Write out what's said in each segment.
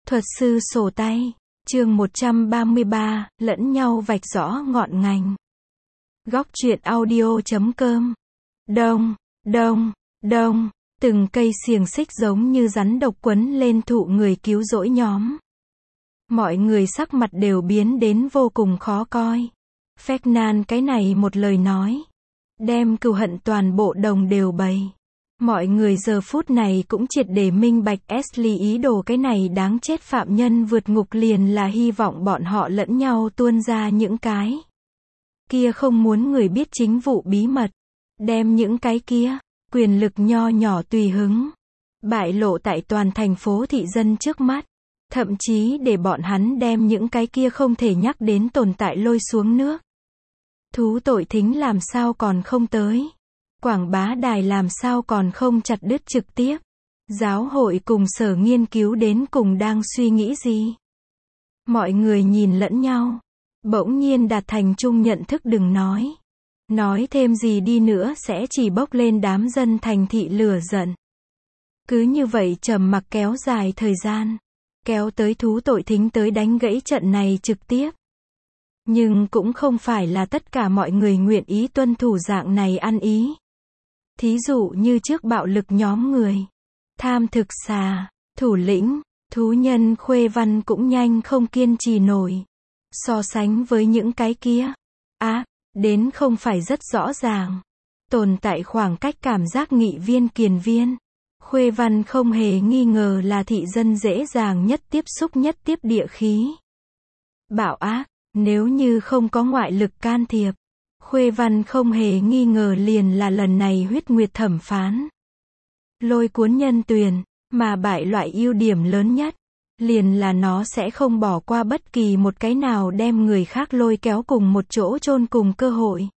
Thuật sư sổ tay, chương 133, lẫn nhau vạch rõ ngọn ngành. Góc truyện audio.com. Đông, đông, đông, từng cây xiềng xích giống như rắn độc quấn lên thụ người cứu rỗi nhóm. Mọi người sắc mặt đều biến đến vô cùng khó coi. Ferdinand cái này một lời nói, đem cừu hận toàn bộ đồng đều bày. Mọi người giờ phút này cũng triệt để minh bạch Ashley ý đồ cái này đáng chết phạm nhân vượt ngục liền là hy vọng bọn họ lẫn nhau tuôn ra những cái kia không muốn người biết chính vụ bí mật, đem những cái kia quyền lực nho nhỏ tùy hứng bại lộ tại toàn thành phố thị dân trước mắt, thậm chí để bọn hắn đem những cái kia không thể nhắc đến tồn tại lôi xuống nước. Thú tội thính làm sao còn không tới, quảng bá đài làm sao còn không chặt đứt trực tiếp. Giáo hội cùng sở nghiên cứu đến cùng đang suy nghĩ gì? Mọi người nhìn lẫn nhau, bỗng nhiên đạt thành chung nhận thức đừng nói. Nói thêm gì đi nữa sẽ chỉ bốc lên đám dân thành thị lửa giận. Cứ như vậy trầm mặc kéo dài thời gian, kéo tới thú tội thính tới đánh gãy trận này trực tiếp. Nhưng cũng không phải là tất cả mọi người nguyện ý tuân thủ dạng này ăn ý. Thí dụ như trước bạo lực nhóm người, tham thực xà, thủ lĩnh, thú nhân Khuê Văn cũng nhanh không kiên trì nổi. So sánh với những cái kia, đến không phải rất rõ ràng. Tồn tại khoảng cách cảm giác nghị viên kiền viên. Khuê Văn không hề nghi ngờ là thị dân dễ dàng nhất tiếp xúc nhất tiếp địa khí. Bạo ác, nếu như không có ngoại lực can thiệp. Khuê Văn không hề nghi ngờ liền là lần này huyết nguyệt thẩm phán. Lôi cuốn nhân tuyền, mà bại loại ưu điểm lớn nhất, liền là nó sẽ không bỏ qua bất kỳ một cái nào đem người khác lôi kéo cùng một chỗ chôn cùng cơ hội.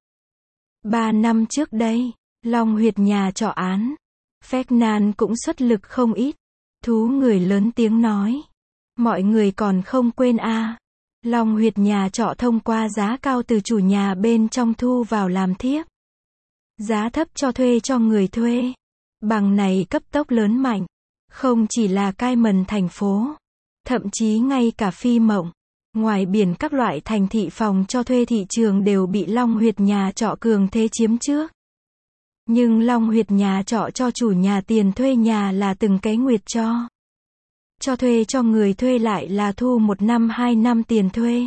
3 năm trước đây, Long Huyệt nhà trọ án, Ferdinand cũng xuất lực không ít. Thú người lớn tiếng nói. Mọi người còn không quên Long Huyệt nhà trọ thông qua giá cao từ chủ nhà bên trong thu vào làm thiếp. Giá thấp cho thuê cho người thuê. Bằng này cấp tốc lớn mạnh. Không chỉ là Cayman thành phố. Thậm chí ngay cả Phi Mộng. Ngoài biển các loại thành thị phòng cho thuê thị trường đều bị Long Huyệt nhà trọ cường thế chiếm trước. Nhưng Long Huyệt nhà trọ cho chủ nhà tiền thuê nhà là từng cái nguyệt cho. Cho thuê cho người thuê lại là thu 1 năm 2 năm tiền thuê.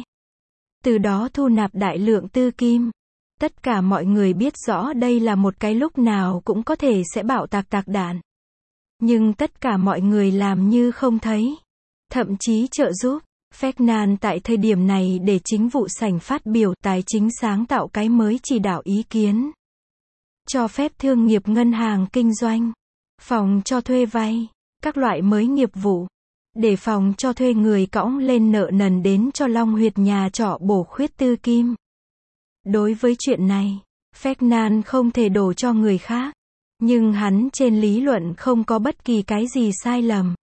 Từ đó thu nạp đại lượng tư kim. Tất cả mọi người biết rõ đây là một cái lúc nào cũng có thể sẽ bạo tạc đạn. Nhưng tất cả mọi người làm như không thấy. Thậm chí trợ giúp. Ferdinand tại thời điểm này để chính vụ sảnh phát biểu tài chính sáng tạo cái mới chỉ đạo ý kiến. Cho phép thương nghiệp ngân hàng kinh doanh. Phòng cho thuê vay. Các loại mới nghiệp vụ. Để phòng cho thuê người cõng lên nợ nần đến cho Long Huyệt nhà trọ bổ khuyết tư kim. Đối với chuyện này, Ferdinand không thể đổ cho người khác. Nhưng hắn trên lý luận không có bất kỳ cái gì sai lầm.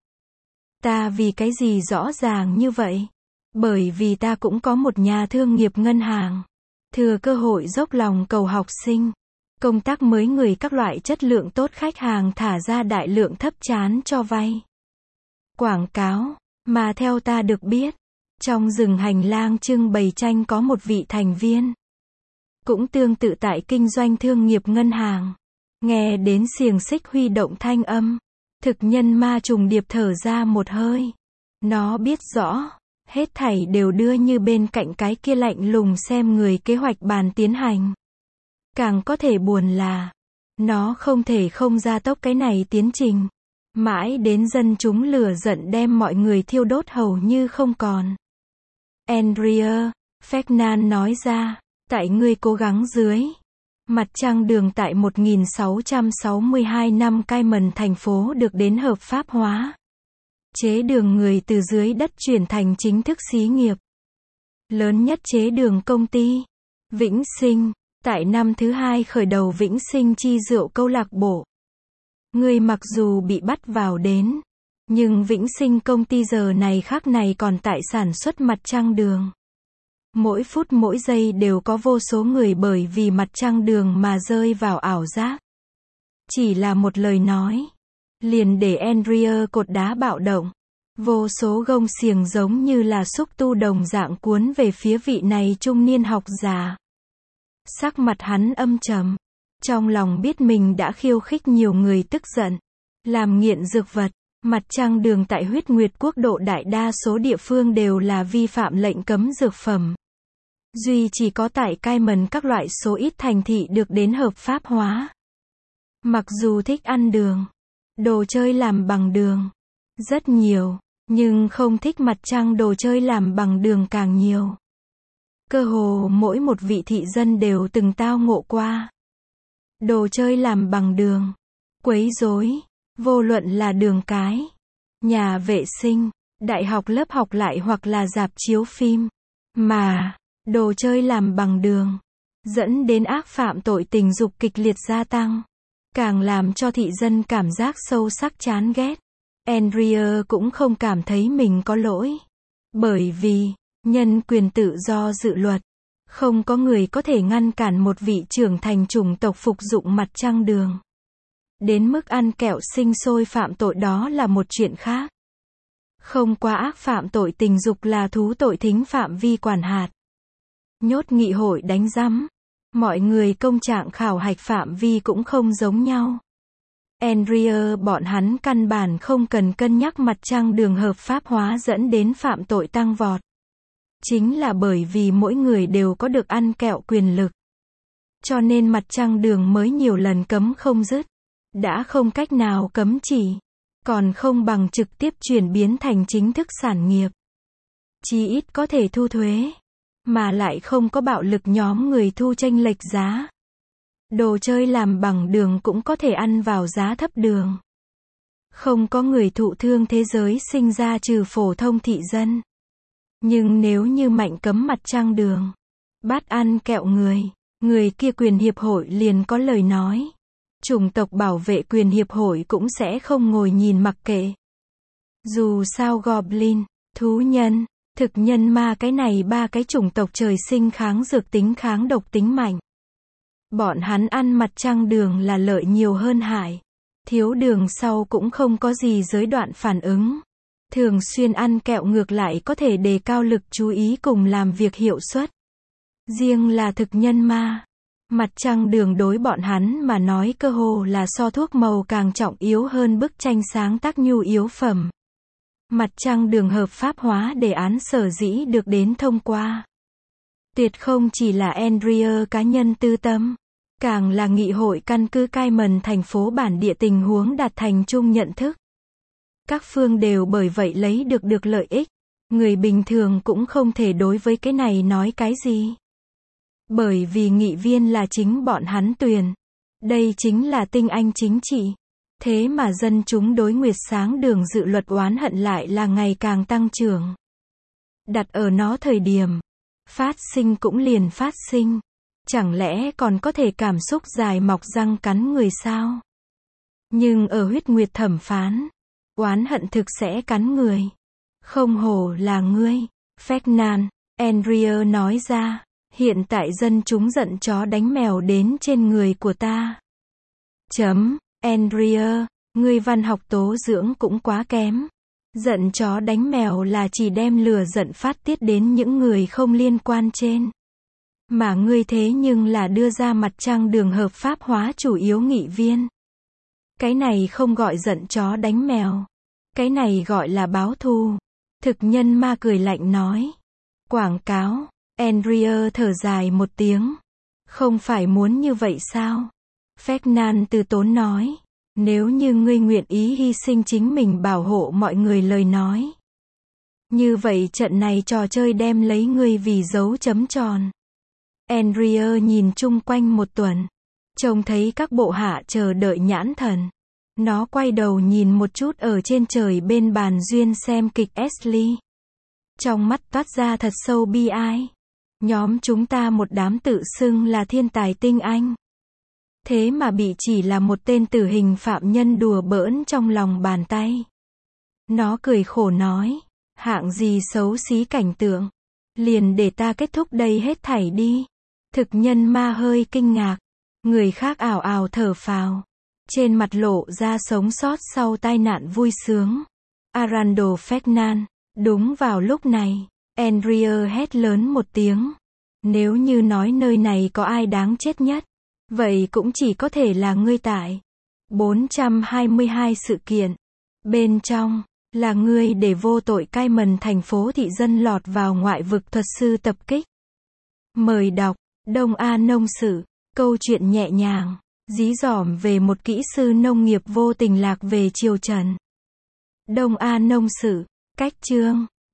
Ta vì cái gì rõ ràng như vậy? Bởi vì ta cũng có một nhà thương nghiệp ngân hàng. Thừa cơ hội dốc lòng cầu học sinh. Công tác mới người các loại chất lượng tốt khách hàng thả ra đại lượng thấp chán cho vay. Quảng cáo, mà theo ta được biết, trong rừng hành lang trưng bày tranh có một vị thành viên. Cũng tương tự tại kinh doanh thương nghiệp ngân hàng. Nghe đến xiềng xích huy động thanh âm, thực nhân ma trùng điệp thở ra một hơi. Nó biết rõ, hết thảy đều đưa như bên cạnh cái kia lạnh lùng xem người kế hoạch bàn tiến hành. Càng có thể buồn là, nó không thể không gia tốc cái này tiến trình. Mãi đến dân chúng lửa giận đem mọi người thiêu đốt hầu như không còn. Andrea, Ferdinand nói ra, tại ngươi cố gắng dưới. Mặt trăng đường tại 1662 năm Cayman thành phố được đến hợp pháp hóa. Chế đường người từ dưới đất chuyển thành chính thức xí nghiệp. Lớn nhất chế đường công ty. Vĩnh Sinh, tại năm thứ 2 khởi đầu Vĩnh Sinh chi rượu câu lạc bộ. Người mặc dù bị bắt vào đến, nhưng Vĩnh Sinh công ty giờ này khác này còn tại sản xuất mặt trăng đường. Mỗi phút mỗi giây đều có vô số người bởi vì mặt trăng đường mà rơi vào ảo giác. Chỉ là một lời nói, liền để Andrea cột đá bạo động. Vô số gông xiềng giống như là xúc tu đồng dạng cuốn về phía vị này trung niên học giả. Sắc mặt hắn âm trầm. Trong lòng biết mình đã khiêu khích nhiều người tức giận. Làm nghiện dược vật. Mặt trăng đường tại Huyết Nguyệt Quốc độ đại đa số địa phương đều là vi phạm lệnh cấm dược phẩm. Duy chỉ có tại Cayman các loại số ít thành thị được đến hợp pháp hóa. Mặc dù thích ăn đường, đồ chơi làm bằng đường, rất nhiều, nhưng không thích mặt trăng đồ chơi làm bằng đường càng nhiều. Cơ hồ mỗi một vị thị dân đều từng tao ngộ qua. Đồ chơi làm bằng đường, quấy rối, vô luận là đường cái, nhà vệ sinh, đại học lớp học lại hoặc là rạp chiếu phim. Mà, đồ chơi làm bằng đường, dẫn đến ác phạm tội tình dục kịch liệt gia tăng. Càng làm cho thị dân cảm giác sâu sắc chán ghét. Andrea cũng không cảm thấy mình có lỗi. Bởi vì, nhân quyền tự do dự luật, không có người có thể ngăn cản một vị trưởng thành chủng tộc phục dụng mặt trăng đường. Đến mức ăn kẹo sinh sôi phạm tội đó là một chuyện khác. Không quá ác phạm tội tình dục là thú tội thính phạm vi quản hạt. Nhốt nghị hội đánh rắm. Mọi người công trạng khảo hạch phạm vi cũng không giống nhau. Andrea bọn hắn căn bản không cần cân nhắc mặt trăng đường hợp pháp hóa dẫn đến phạm tội tăng vọt. Chính là bởi vì mỗi người đều có được ăn kẹo quyền lực. Cho nên mặt trăng đường mới nhiều lần cấm không dứt. Đã không cách nào cấm chỉ. Còn không bằng trực tiếp chuyển biến thành chính thức sản nghiệp. Chí ít có thể thu thuế. Mà lại không có bạo lực nhóm người thu chênh lệch giá. Đồ chơi làm bằng đường cũng có thể ăn vào giá thấp đường. Không có người thụ thương thế giới sinh ra trừ phổ thông thị dân. Nhưng nếu như mạnh cấm mặt trăng đường, bắt ăn kẹo người kia quyền hiệp hội liền có lời nói. Chủng tộc bảo vệ quyền hiệp hội cũng sẽ không ngồi nhìn mặc kệ. Dù sao Goblin, thú nhân, thực nhân ma cái này ba cái chủng tộc trời sinh kháng dược tính kháng độc tính mạnh. Bọn hắn ăn mặt trăng đường là lợi nhiều hơn hại. Thiếu đường sau cũng không có gì giới đoạn phản ứng. Thường xuyên ăn kẹo ngược lại có thể đề cao lực chú ý cùng làm việc hiệu suất. Riêng là thực nhân ma. Mặt trăng đường đối bọn hắn mà nói cơ hồ là so thuốc màu càng trọng yếu hơn bức tranh sáng tác nhu yếu phẩm. Mặt trăng đường hợp pháp hóa đề án sở dĩ được đến thông qua. Tuyệt không chỉ là Andrea cá nhân tư tâm, càng là nghị hội căn cứ Cayman thành phố bản địa tình huống đạt thành chung nhận thức. Các phương đều bởi vậy lấy được lợi ích. Người bình thường cũng không thể đối với cái này nói cái gì. Bởi vì nghị viên là chính bọn hắn tuyển. Đây chính là tinh anh chính trị. Thế mà dân chúng đối Nguyệt Sáng đường dự luật oán hận lại là ngày càng tăng trưởng. Đặt ở nó thời điểm phát sinh cũng liền phát sinh. Chẳng lẽ còn có thể cảm xúc dài mọc răng cắn người sao? Nhưng ở huyết nguyệt thẩm phán, oán hận thực sẽ cắn người. Không hổ là ngươi, Ferdinand, Andrea nói ra. Hiện tại dân chúng giận chó đánh mèo đến trên người của ta. Andrea, ngươi văn học tố dưỡng cũng quá kém. Giận chó đánh mèo là chỉ đem lửa giận phát tiết đến những người không liên quan trên. Mà ngươi thế nhưng là đưa ra mặt trăng đường hợp pháp hóa chủ yếu nghị viên. Cái này không gọi giận chó đánh mèo. Cái này gọi là báo thù. Thực nhân ma cười lạnh nói. Quảng cáo. Andrea thở dài một tiếng. Không phải muốn như vậy sao? Ferdinand từ tốn nói. Nếu như ngươi nguyện ý hy sinh chính mình bảo hộ mọi người lời nói. Như vậy trận này trò chơi đem lấy ngươi vì dấu chấm tròn. Andrea nhìn chung quanh một tuần. Trông thấy các bộ hạ chờ đợi nhãn thần. Nó quay đầu nhìn một chút ở trên trời bên bàn duyên xem kịch Ashley. Trong mắt toát ra thật sâu bi ai. Nhóm chúng ta một đám tự xưng là thiên tài tinh anh. Thế mà bị chỉ là một tên tử hình phạm nhân đùa bỡn trong lòng bàn tay. Nó cười khổ nói. Hạng gì xấu xí cảnh tượng. Liền để ta kết thúc đây hết thảy đi. Thực nhân ma hơi kinh ngạc. Người khác ảo ảo thở phào. Trên mặt lộ ra sống sót sau tai nạn vui sướng. Arando Fernand. Đúng vào lúc này, Andrea hét lớn một tiếng. Nếu như nói nơi này có ai đáng chết nhất, vậy cũng chỉ có thể là ngươi tại 422 sự kiện. Bên trong, là ngươi để vô tội Cayman thành phố thị dân lọt vào ngoại vực thuật sư tập kích. Mời đọc, Đông A Nông Sự, câu chuyện nhẹ nhàng, dí dỏm về một kỹ sư nông nghiệp vô tình lạc về triều Trần. Đông A Nông Sự, cách chương